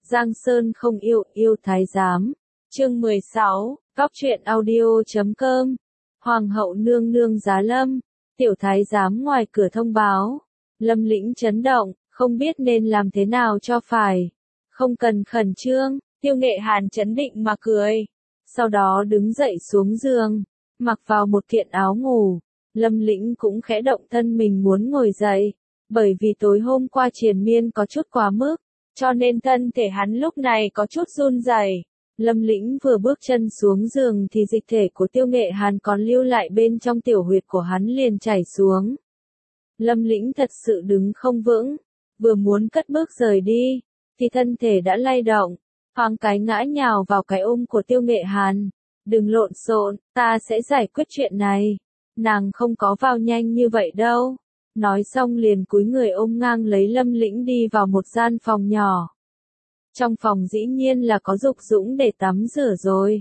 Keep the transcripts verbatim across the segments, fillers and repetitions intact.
Giang Sơn không yêu, yêu thái giám. Chương mười sáu, Góc truyện audio.com. Hoàng hậu nương nương giá lâm. Tiểu thái giám ngoài cửa thông báo. Lâm Lĩnh chấn động, không biết nên làm thế nào cho phải. Không cần khẩn trương, Tiêu Nghệ Hàn chấn định mà cười. Sau đó đứng dậy xuống giường, mặc vào một kiện áo ngủ. Lâm Lĩnh cũng khẽ động thân mình muốn ngồi dậy, bởi vì tối hôm qua triền miên có chút quá mức, cho nên thân thể hắn lúc này có chút run rẩy. Lâm Lĩnh vừa bước chân xuống giường thì dịch thể của Tiêu Nghệ Hàn còn lưu lại bên trong tiểu huyệt của hắn liền chảy xuống. Lâm Lĩnh thật sự đứng không vững, vừa muốn cất bước rời đi, thì thân thể đã lay động, thoáng cái ngã nhào vào cái ôm của Tiêu Nghệ Hàn. Đừng lộn xộn, ta sẽ giải quyết chuyện này. Nàng không có vào nhanh như vậy đâu. Nói xong liền cúi người ôm ngang lấy Lâm Lĩnh đi vào một gian phòng nhỏ. Trong phòng dĩ nhiên là có dục dũng để tắm rửa rồi.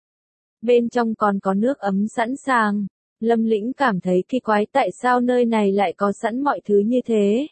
Bên trong còn có nước ấm sẵn sàng. Lâm Lĩnh cảm thấy kỳ quái tại sao nơi này lại có sẵn mọi thứ như thế.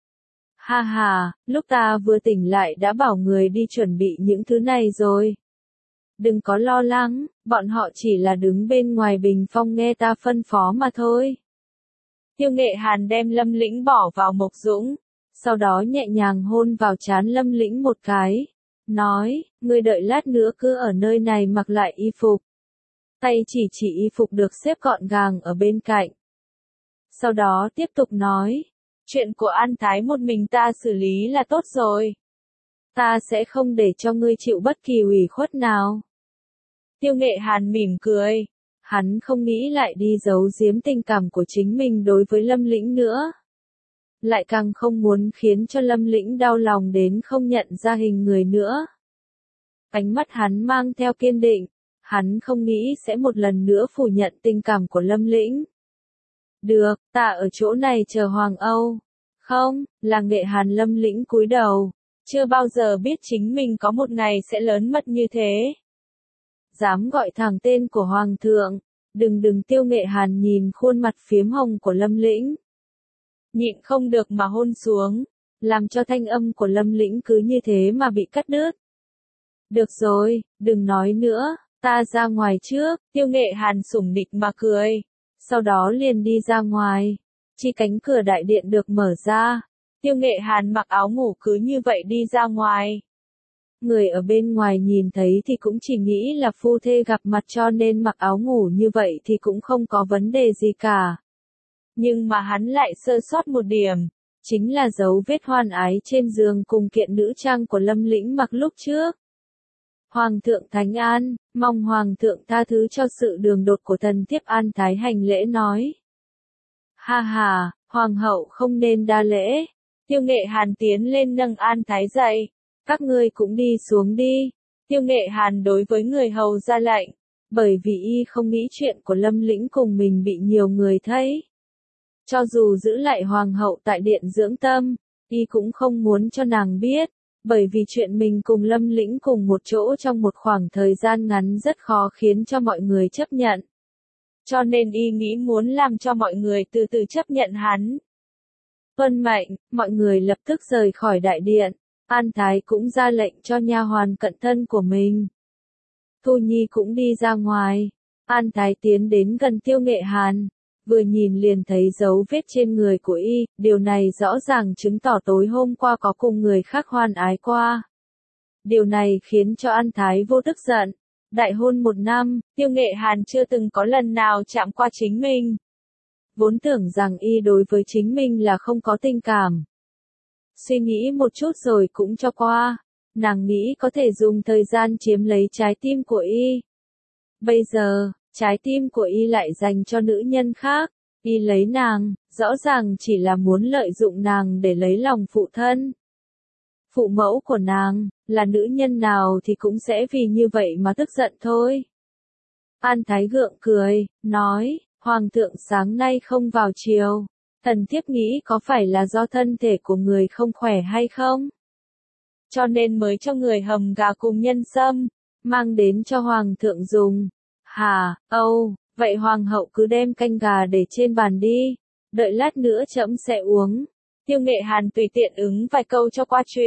Ha ha, lúc ta vừa tỉnh lại đã bảo người đi chuẩn bị những thứ này rồi. Đừng có lo lắng, bọn họ chỉ là đứng bên ngoài bình phong nghe ta phân phó mà thôi. Tiêu Nghệ Hàn đem Lâm Lĩnh bỏ vào mộc dũng, sau đó nhẹ nhàng hôn vào trán Lâm Lĩnh một cái, nói, ngươi đợi lát nữa cứ ở nơi này mặc lại y phục. Tay chỉ chỉ y phục được xếp gọn gàng ở bên cạnh. Sau đó tiếp tục nói, chuyện của An Thái một mình ta xử lý là tốt rồi. Ta sẽ không để cho ngươi chịu bất kỳ ủy khuất nào. Tiêu Nghệ Hàn mỉm cười. Hắn không nghĩ lại đi giấu giếm tình cảm của chính mình đối với Lâm Lĩnh nữa. Lại càng không muốn khiến cho Lâm Lĩnh đau lòng đến không nhận ra hình người nữa. Ánh mắt hắn mang theo kiên định. Hắn không nghĩ sẽ một lần nữa phủ nhận tình cảm của Lâm Lĩnh. Được, ta ở chỗ này chờ Hoàng Âu. Không, là Nghệ Hàn. Lâm Lĩnh cúi đầu. Chưa bao giờ biết chính mình có một ngày sẽ lớn mật như thế. Dám gọi thẳng tên của Hoàng thượng. Đừng đừng Tiêu Nghệ Hàn nhìn khuôn mặt phiếm hồng của Lâm Lĩnh. Nhịn không được mà hôn xuống. Làm cho thanh âm của Lâm Lĩnh cứ như thế mà bị cắt đứt. Được rồi, đừng nói nữa, ta ra ngoài trước. Tiêu Nghệ Hàn sủng nịch mà cười. Sau đó liền đi ra ngoài. Chỉ cánh cửa đại điện được mở ra. Tiêu Nghệ Hàn mặc áo ngủ cứ như vậy đi ra ngoài. Người ở bên ngoài nhìn thấy thì cũng chỉ nghĩ là phu thê gặp mặt cho nên mặc áo ngủ như vậy thì cũng không có vấn đề gì cả. Nhưng mà hắn lại sơ sót một điểm, chính là dấu vết hoan ái trên giường cùng kiện nữ trang của Lâm Lĩnh mặc lúc trước. Hoàng thượng thánh an, mong Hoàng thượng tha thứ cho sự đường đột của thần thiếp. An Thái hành lễ nói. Ha ha, Hoàng hậu không nên đa lễ. Tiêu Nghệ Hàn tiến lên nâng An Thái dậy. Các ngươi cũng đi xuống đi. Tiêu Nghệ Hàn đối với người hầu ra lệnh, bởi vì y không nghĩ chuyện của Lâm Lĩnh cùng mình bị nhiều người thấy. Cho dù giữ lại Hoàng hậu tại điện dưỡng tâm, y cũng không muốn cho nàng biết, bởi vì chuyện mình cùng Lâm Lĩnh cùng một chỗ trong một khoảng thời gian ngắn rất khó khiến cho mọi người chấp nhận. Cho nên y nghĩ muốn làm cho mọi người từ từ chấp nhận hắn. Tuân mệnh, mọi người lập tức rời khỏi đại điện. An Thái cũng ra lệnh cho nha hoàn cận thân của mình. Thu Nhi cũng đi ra ngoài. An Thái tiến đến gần Tiêu Nghệ Hàn, vừa nhìn liền thấy dấu vết trên người của y, điều này rõ ràng chứng tỏ tối hôm qua có cùng người khác hoan ái qua. Điều này khiến cho An Thái vô tức giận. Đại hôn một năm, Tiêu Nghệ Hàn chưa từng có lần nào chạm qua chính mình. Vốn tưởng rằng y đối với chính mình là không có tình cảm. Suy nghĩ một chút rồi cũng cho qua. Nàng nghĩ có thể dùng thời gian chiếm lấy trái tim của y. Bây giờ, trái tim của y lại dành cho nữ nhân khác. Y lấy nàng, rõ ràng chỉ là muốn lợi dụng nàng để lấy lòng phụ thân. Phụ mẫu của nàng, là nữ nhân nào thì cũng sẽ vì như vậy mà tức giận thôi. An Thái gượng cười, nói, Hoàng thượng sáng nay không vào triều. Thần thiếp nghĩ có phải là do thân thể của người không khỏe hay không? Cho nên mới cho người hầm gà cùng nhân sâm, mang đến cho Hoàng thượng dùng. Hà, âu, vậy Hoàng hậu cứ đem canh gà để trên bàn đi, đợi lát nữa trẫm sẽ uống. Tiêu Nghệ Hàn tùy tiện ứng vài câu cho qua chuyện.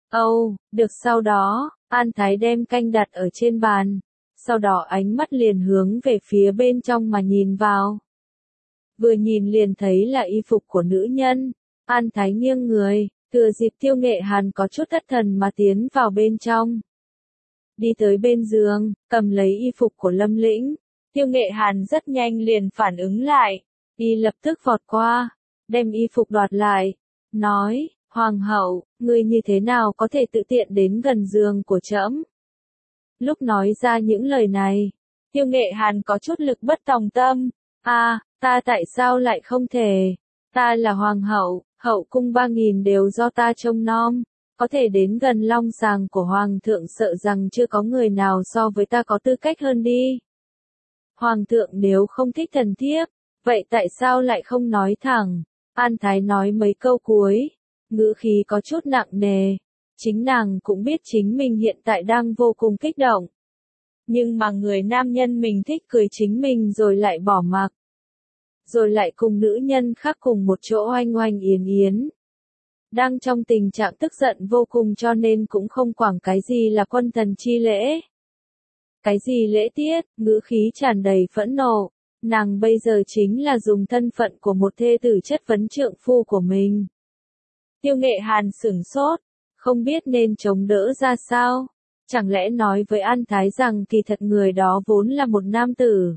Âu, được sau đó, An Thái đem canh đặt ở trên bàn, sau đó ánh mắt liền hướng về phía bên trong mà nhìn vào. Vừa nhìn liền thấy là y phục của nữ nhân, An Thái nghiêng người, thừa dịp Tiêu Nghệ Hàn có chút thất thần mà tiến vào bên trong. Đi tới bên giường, cầm lấy y phục của Lâm Lĩnh, Tiêu Nghệ Hàn rất nhanh liền phản ứng lại, y lập tức vọt qua, đem y phục đoạt lại, nói, Hoàng hậu, ngươi như thế nào có thể tự tiện đến gần giường của trẫm? Lúc nói ra những lời này, Tiêu Nghệ Hàn có chút lực bất tòng tâm, a, à, ta tại sao lại không thể? Ta là hoàng hậu, hậu cung ba nghìn đều do ta trông nom, có thể đến gần long sàng của hoàng thượng sợ rằng chưa có người nào so với ta có tư cách hơn đi. Hoàng thượng nếu không thích thần thiếp, vậy tại sao lại không nói thẳng? An Thái nói mấy câu cuối, ngữ khí có chút nặng nề. Chính nàng cũng biết chính mình hiện tại đang vô cùng kích động. Nhưng mà người nam nhân mình thích cười chính mình rồi lại bỏ mặc. Rồi lại cùng nữ nhân khác cùng một chỗ oanh oanh yến yến. Đang trong tình trạng tức giận vô cùng cho nên cũng không quản cái gì là quân thần chi lễ. Cái gì lễ tiết, ngữ khí tràn đầy phẫn nộ. Nàng bây giờ chính là dùng thân phận của một thê tử chất vấn trượng phu của mình. Tiêu Nghệ Hàn sửng sốt, không biết nên chống đỡ ra sao. Chẳng lẽ nói với An Thái rằng kỳ thật người đó vốn là một nam tử.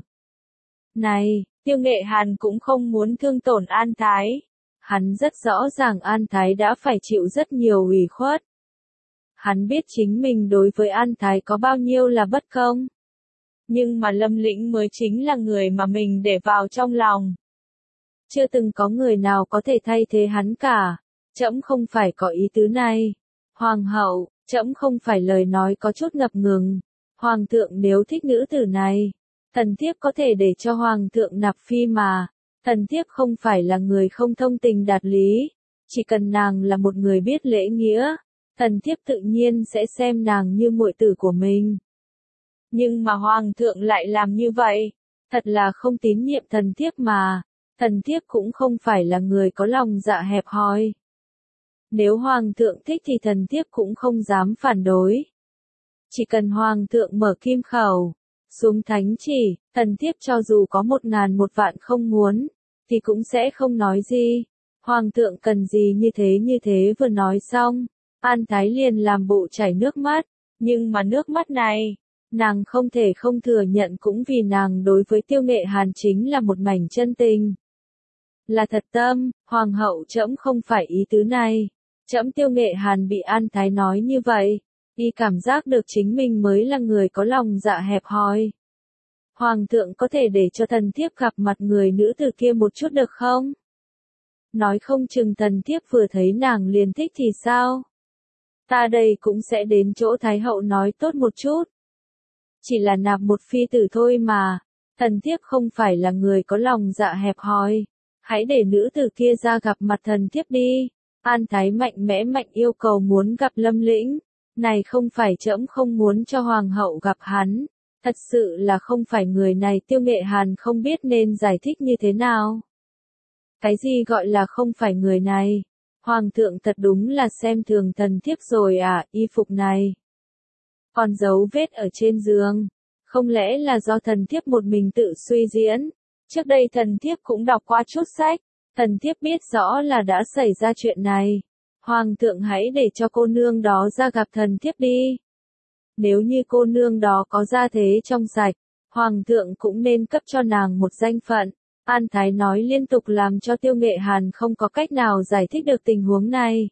Này, Tiêu Nghệ Hàn cũng không muốn thương tổn An Thái. Hắn rất rõ ràng An Thái đã phải chịu rất nhiều ủy khuất. Hắn biết chính mình đối với An Thái có bao nhiêu là bất công. Nhưng mà Lâm Lĩnh mới chính là người mà mình để vào trong lòng. Chưa từng có người nào có thể thay thế hắn cả. Trẫm không phải có ý tứ này. Hoàng hậu, trẫm không phải lời nói có chút ngập ngừng. Hoàng thượng nếu thích nữ tử này, thần thiếp có thể để cho hoàng thượng nạp phi mà. Thần thiếp không phải là người không thông tình đạt lý. Chỉ cần nàng là một người biết lễ nghĩa, thần thiếp tự nhiên sẽ xem nàng như muội tử của mình. Nhưng mà hoàng thượng lại làm như vậy, thật là không tín nhiệm thần thiếp mà. Thần thiếp cũng không phải là người có lòng dạ hẹp hòi. Nếu hoàng thượng thích thì thần thiếp cũng không dám phản đối. Chỉ cần hoàng thượng mở kim khẩu, xuống thánh chỉ, thần thiếp cho dù có một ngàn một vạn không muốn, thì cũng sẽ không nói gì. Hoàng thượng cần gì như thế như thế vừa nói xong, An Thái liền làm bộ chảy nước mắt, nhưng mà nước mắt này, nàng không thể không thừa nhận cũng vì nàng đối với Tiêu Nghệ Hàn chính là một mảnh chân tình. Là thật tâm, hoàng hậu trẫm không phải ý tứ này. Trẫm Tiêu Nghệ Hàn bị An Thái nói như vậy, y cảm giác được chính mình mới là người có lòng dạ hẹp hòi. Hoàng thượng có thể để cho thần thiếp gặp mặt người nữ tử kia một chút được không? Nói không chừng thần thiếp vừa thấy nàng liền thích thì sao? Ta đây cũng sẽ đến chỗ Thái hậu nói tốt một chút. Chỉ là nạp một phi tử thôi mà, thần thiếp không phải là người có lòng dạ hẹp hòi. Hãy để nữ tử kia ra gặp mặt thần thiếp đi. An Thái mạnh mẽ mạnh yêu cầu muốn gặp Lâm Lĩnh. Này không phải trẫm không muốn cho hoàng hậu gặp hắn. Thật sự là không phải người này. Tiêu Nghệ Hàn không biết nên giải thích như thế nào. Cái gì gọi là không phải người này? Hoàng thượng thật đúng là xem thường thần thiếp rồi à, y phục này. Còn dấu vết ở trên giường. Không lẽ là do thần thiếp một mình tự suy diễn? Trước đây thần thiếp cũng đọc qua chút sách. Thần thiếp biết rõ là đã xảy ra chuyện này. Hoàng thượng hãy để cho cô nương đó ra gặp thần thiếp đi. Nếu như cô nương đó có gia thế trong sạch, hoàng thượng cũng nên cấp cho nàng một danh phận. An Thái nói liên tục làm cho Tiêu Nghệ Hàn không có cách nào giải thích được tình huống này.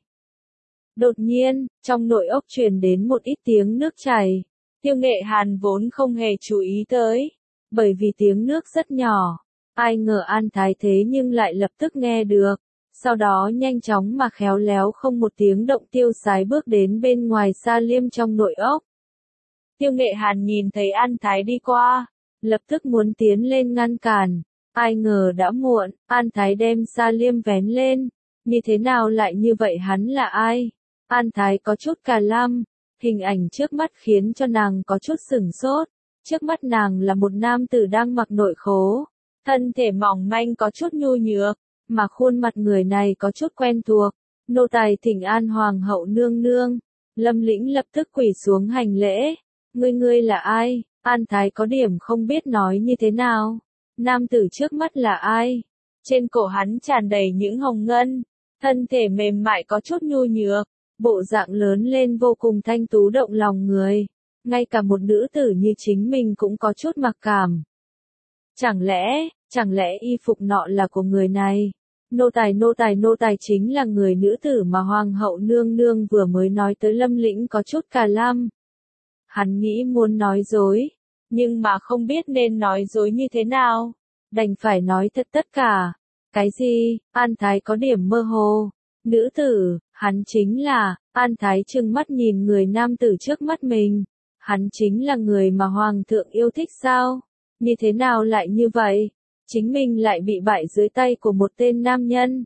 Đột nhiên, trong nội ốc truyền đến một ít tiếng nước chảy. Tiêu Nghệ Hàn vốn không hề chú ý tới, bởi vì tiếng nước rất nhỏ. Ai ngờ An Thái thế nhưng lại lập tức nghe được. Sau đó nhanh chóng mà khéo léo không một tiếng động tiêu sái bước đến bên ngoài Sa Liêm trong nội ốc. Tiêu Nghệ Hàn nhìn thấy An Thái đi qua, lập tức muốn tiến lên ngăn cản. Ai ngờ đã muộn, An Thái đem Sa Liêm vén lên. Như thế nào lại như vậy, hắn là ai? An Thái có chút cà lăm, hình ảnh trước mắt khiến cho nàng có chút sửng sốt. Trước mắt nàng là một nam tử đang mặc nội khố. Thân thể mỏng manh có chút nhu nhược, mà khuôn mặt người này có chút quen thuộc. Nô tài thỉnh an hoàng hậu nương nương. Lâm Lĩnh lập tức quỳ xuống hành lễ. Ngươi ngươi là ai? An Thái có điểm không biết nói như thế nào. Nam tử trước mắt là ai? Trên cổ hắn tràn đầy những hồng ngân, thân thể mềm mại có chút nhu nhược, bộ dạng lớn lên vô cùng thanh tú động lòng người. Ngay cả một nữ tử như chính mình cũng có chút mặc cảm. Chẳng lẽ, chẳng lẽ y phục nọ là của người này? Nô tài nô tài nô tài chính là người nữ tử mà Hoàng hậu nương nương vừa mới nói tới. Lâm Lĩnh có chút cà lăm. Hắn nghĩ muốn nói dối, nhưng mà không biết nên nói dối như thế nào. Đành phải nói thật tất cả. Cái gì? An Thái có điểm mơ hồ. Nữ tử, hắn chính là, An Thái trừng mắt nhìn người nam tử trước mắt mình. Hắn chính là người mà Hoàng thượng yêu thích sao? Như thế nào lại như vậy? Chính mình lại bị bại dưới tay của một tên nam nhân.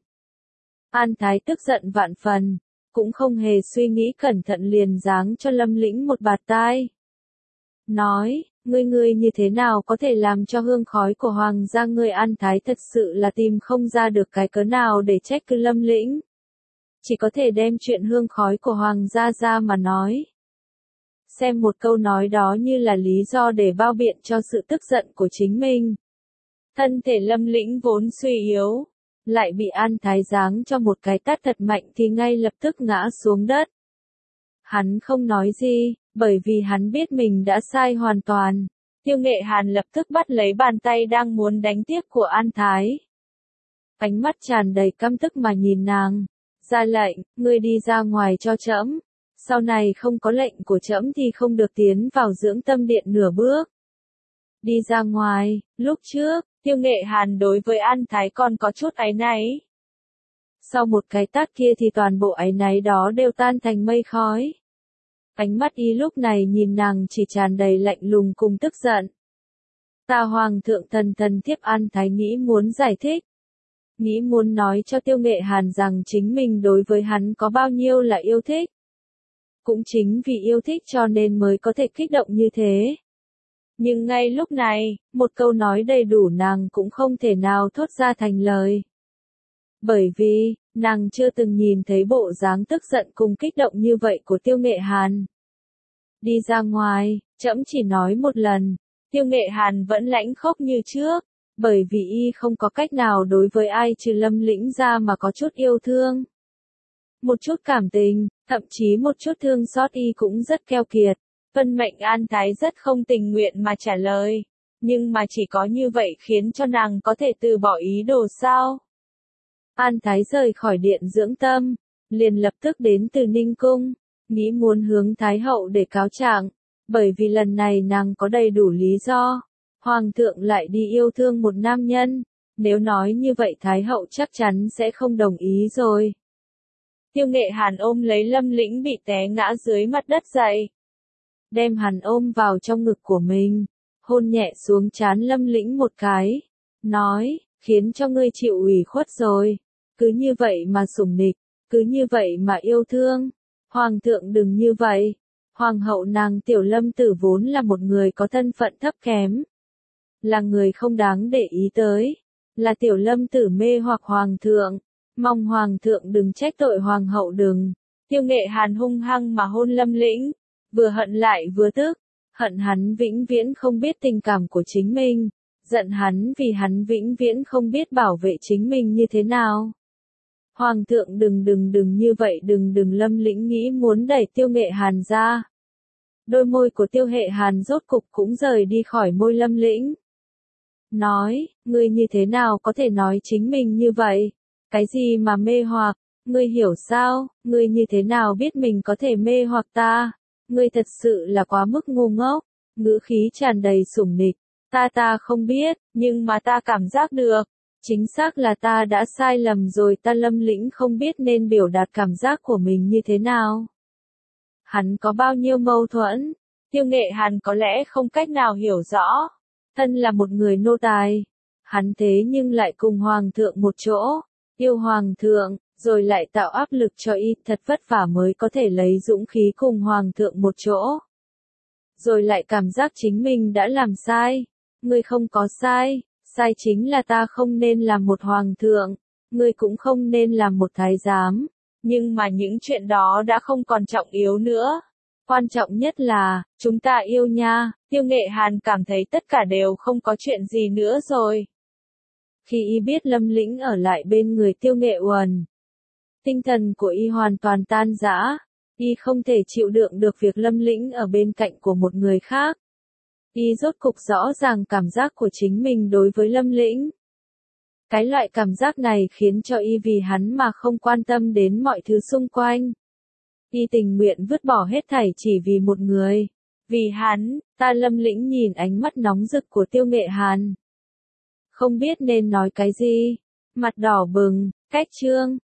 An Thái tức giận vạn phần, cũng không hề suy nghĩ cẩn thận liền giáng cho Lâm Lĩnh một bạt tai. Nói, ngươi ngươi như thế nào có thể làm cho hương khói của Hoàng gia ngươi? An Thái thật sự là tìm không ra được cái cớ nào để trách cứ Lâm Lĩnh. Chỉ có thể đem chuyện hương khói của Hoàng gia ra mà nói. Xem một câu nói đó như là lý do để bao biện cho sự tức giận của chính mình. Thân thể Lâm Lĩnh vốn suy yếu, lại bị An Thái giáng cho một cái tát thật mạnh thì ngay lập tức ngã xuống đất. Hắn không nói gì, bởi vì hắn biết mình đã sai hoàn toàn. Tiêu Nghệ Hàn lập tức bắt lấy bàn tay đang muốn đánh tiếp của An Thái. Ánh mắt tràn đầy căm tức mà nhìn nàng. Ra lệnh, ngươi đi ra ngoài cho trẫm. Sau này không có lệnh của trẫm thì không được tiến vào dưỡng tâm điện nửa bước. Đi ra ngoài. Lúc trước, Tiêu Nghệ Hàn đối với An Thái còn có chút áy náy. Sau một cái tát kia thì toàn bộ áy náy đó đều tan thành mây khói. Ánh mắt y lúc này nhìn nàng chỉ tràn đầy lạnh lùng cùng tức giận. Ta Hoàng thượng thần thần thiếp. An Thái nghĩ muốn giải thích. Nghĩ muốn nói cho Tiêu Nghệ Hàn rằng chính mình đối với hắn có bao nhiêu là yêu thích. Cũng chính vì yêu thích cho nên mới có thể kích động như thế. Nhưng ngay lúc này, một câu nói đầy đủ nàng cũng không thể nào thốt ra thành lời. Bởi vì, nàng chưa từng nhìn thấy bộ dáng tức giận cùng kích động như vậy của Tiêu Nghệ Hàn. Đi ra ngoài, trẫm chỉ nói một lần. Tiêu Nghệ Hàn vẫn lãnh khốc như trước, bởi vì y không có cách nào đối với ai trừ Lâm Lĩnh ra mà có chút yêu thương. Một chút cảm tình, thậm chí một chút thương xót y cũng rất keo kiệt. Vân mệnh An Thái rất không tình nguyện mà trả lời. Nhưng mà chỉ có như vậy khiến cho nàng có thể từ bỏ ý đồ sao? An Thái rời khỏi điện dưỡng tâm, liền lập tức đến từ Ninh Cung, nghĩ muốn hướng Thái hậu để cáo trạng, bởi vì lần này nàng có đầy đủ lý do. Hoàng thượng lại đi yêu thương một nam nhân, nếu nói như vậy Thái hậu chắc chắn sẽ không đồng ý rồi. Tiêu Nghệ Hàn ôm lấy Lâm Lĩnh bị té ngã dưới mặt đất dậy. Đem hắn ôm vào trong ngực của mình, hôn nhẹ xuống trán Lâm Lĩnh một cái, nói, khiến cho ngươi chịu ủy khuất rồi, cứ như vậy mà sủng nịch, cứ như vậy mà yêu thương. Hoàng thượng đừng như vậy. Hoàng hậu nàng Tiểu Lâm Tử vốn là một người có thân phận thấp kém, là người không đáng để ý tới, là Tiểu Lâm Tử mê hoặc Hoàng thượng, mong Hoàng thượng đừng trách tội Hoàng hậu đừng. Tiêu Nghệ Hàn hung hăng mà hôn Lâm Lĩnh, vừa hận lại vừa tức, hận hắn vĩnh viễn không biết tình cảm của chính mình, giận hắn vì hắn vĩnh viễn không biết bảo vệ chính mình như thế nào. Hoàng thượng đừng đừng đừng như vậy đừng đừng. Lâm Lĩnh nghĩ muốn đẩy Tiêu Nghệ Hàn ra. Đôi môi của Tiêu Hệ Hàn rốt cục cũng rời đi khỏi môi Lâm Lĩnh. Nói, ngươi như thế nào có thể nói chính mình như vậy? Cái gì mà mê hoặc? Ngươi hiểu sao? Ngươi như thế nào biết mình có thể mê hoặc ta? Ngươi thật sự là quá mức ngu ngốc. Ngữ khí tràn đầy sủng nịch. Ta ta không biết, nhưng mà ta cảm giác được. Chính xác là ta đã sai lầm rồi. Ta Lâm Lĩnh không biết nên biểu đạt cảm giác của mình như thế nào. Hắn có bao nhiêu mâu thuẫn, Tiêu Nghệ Hàn có lẽ không cách nào hiểu rõ. Thân là một người nô tài, hắn thế nhưng lại cùng Hoàng thượng một chỗ, yêu Hoàng thượng, rồi lại tạo áp lực cho y, thật vất vả mới có thể lấy dũng khí cùng Hoàng thượng một chỗ. Rồi lại cảm giác chính mình đã làm sai. Ngươi không có sai, sai chính là ta không nên làm một Hoàng thượng, ngươi cũng không nên làm một thái giám. Nhưng mà những chuyện đó đã không còn trọng yếu nữa. Quan trọng nhất là, chúng ta yêu nha, Tiêu Nghệ Hàn cảm thấy tất cả đều không có chuyện gì nữa rồi. Khi y biết Lâm Lĩnh ở lại bên người Tiêu Nghệ Uẩn, tinh thần của y hoàn toàn tan rã, y không thể chịu đựng được việc Lâm Lĩnh ở bên cạnh của một người khác. Y rốt cục rõ ràng cảm giác của chính mình đối với Lâm Lĩnh. Cái loại cảm giác này khiến cho y vì hắn mà không quan tâm đến mọi thứ xung quanh. Y tình nguyện vứt bỏ hết thảy chỉ vì một người. Vì hắn, ta. Lâm Lĩnh nhìn ánh mắt nóng rực của Tiêu Nghệ Hàn. Không biết nên nói cái gì. Mặt đỏ bừng, cách trương.